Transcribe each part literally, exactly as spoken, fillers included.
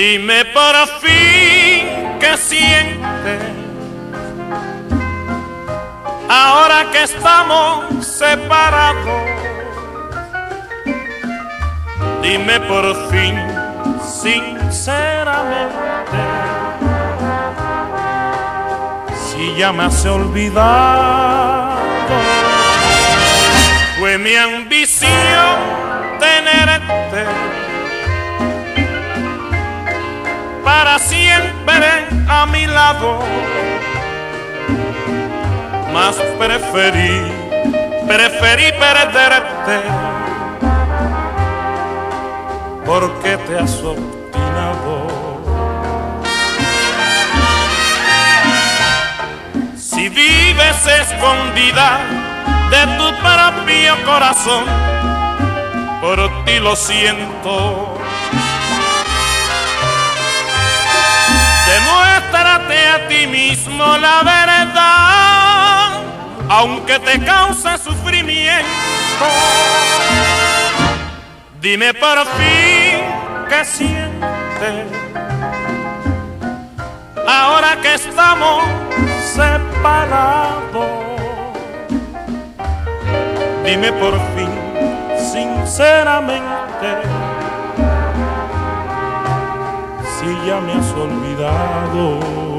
Dime por fin qué sientes ahora que estamos separados. Dime por fin sinceramente si ya me has olvidado. Fue mi ambición tenerte para siempre a mi lado, mas preferí, preferí perderte porque te has obstinado. Si vives escondida de tu propio corazón, por ti lo siento. Demuéstrate a ti mismo la verdad, aunque te cause sufrimiento. Dime por fin qué sientes ahora que estamos separados. Dime por fin sinceramente si ya me has olvidado.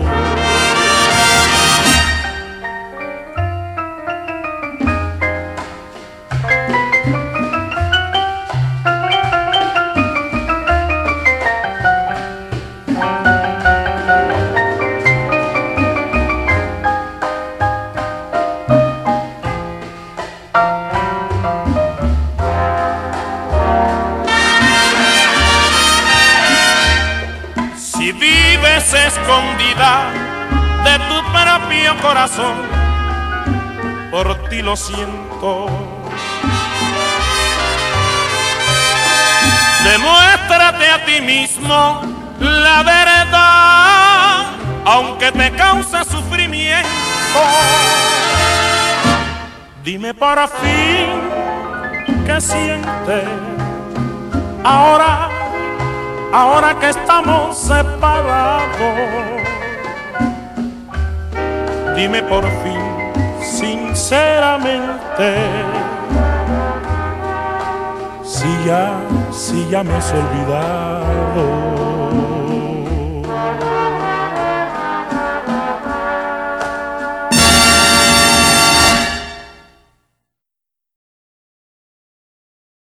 Si vives escondida de tu propio corazón, por ti lo siento. Demuéstrate a ti mismo la verdad, aunque te cause sufrimiento. Dime por fin qué sientes ahora, ahora que estamos separados. Dime por fin sinceramente si ya, si ya me has olvidado.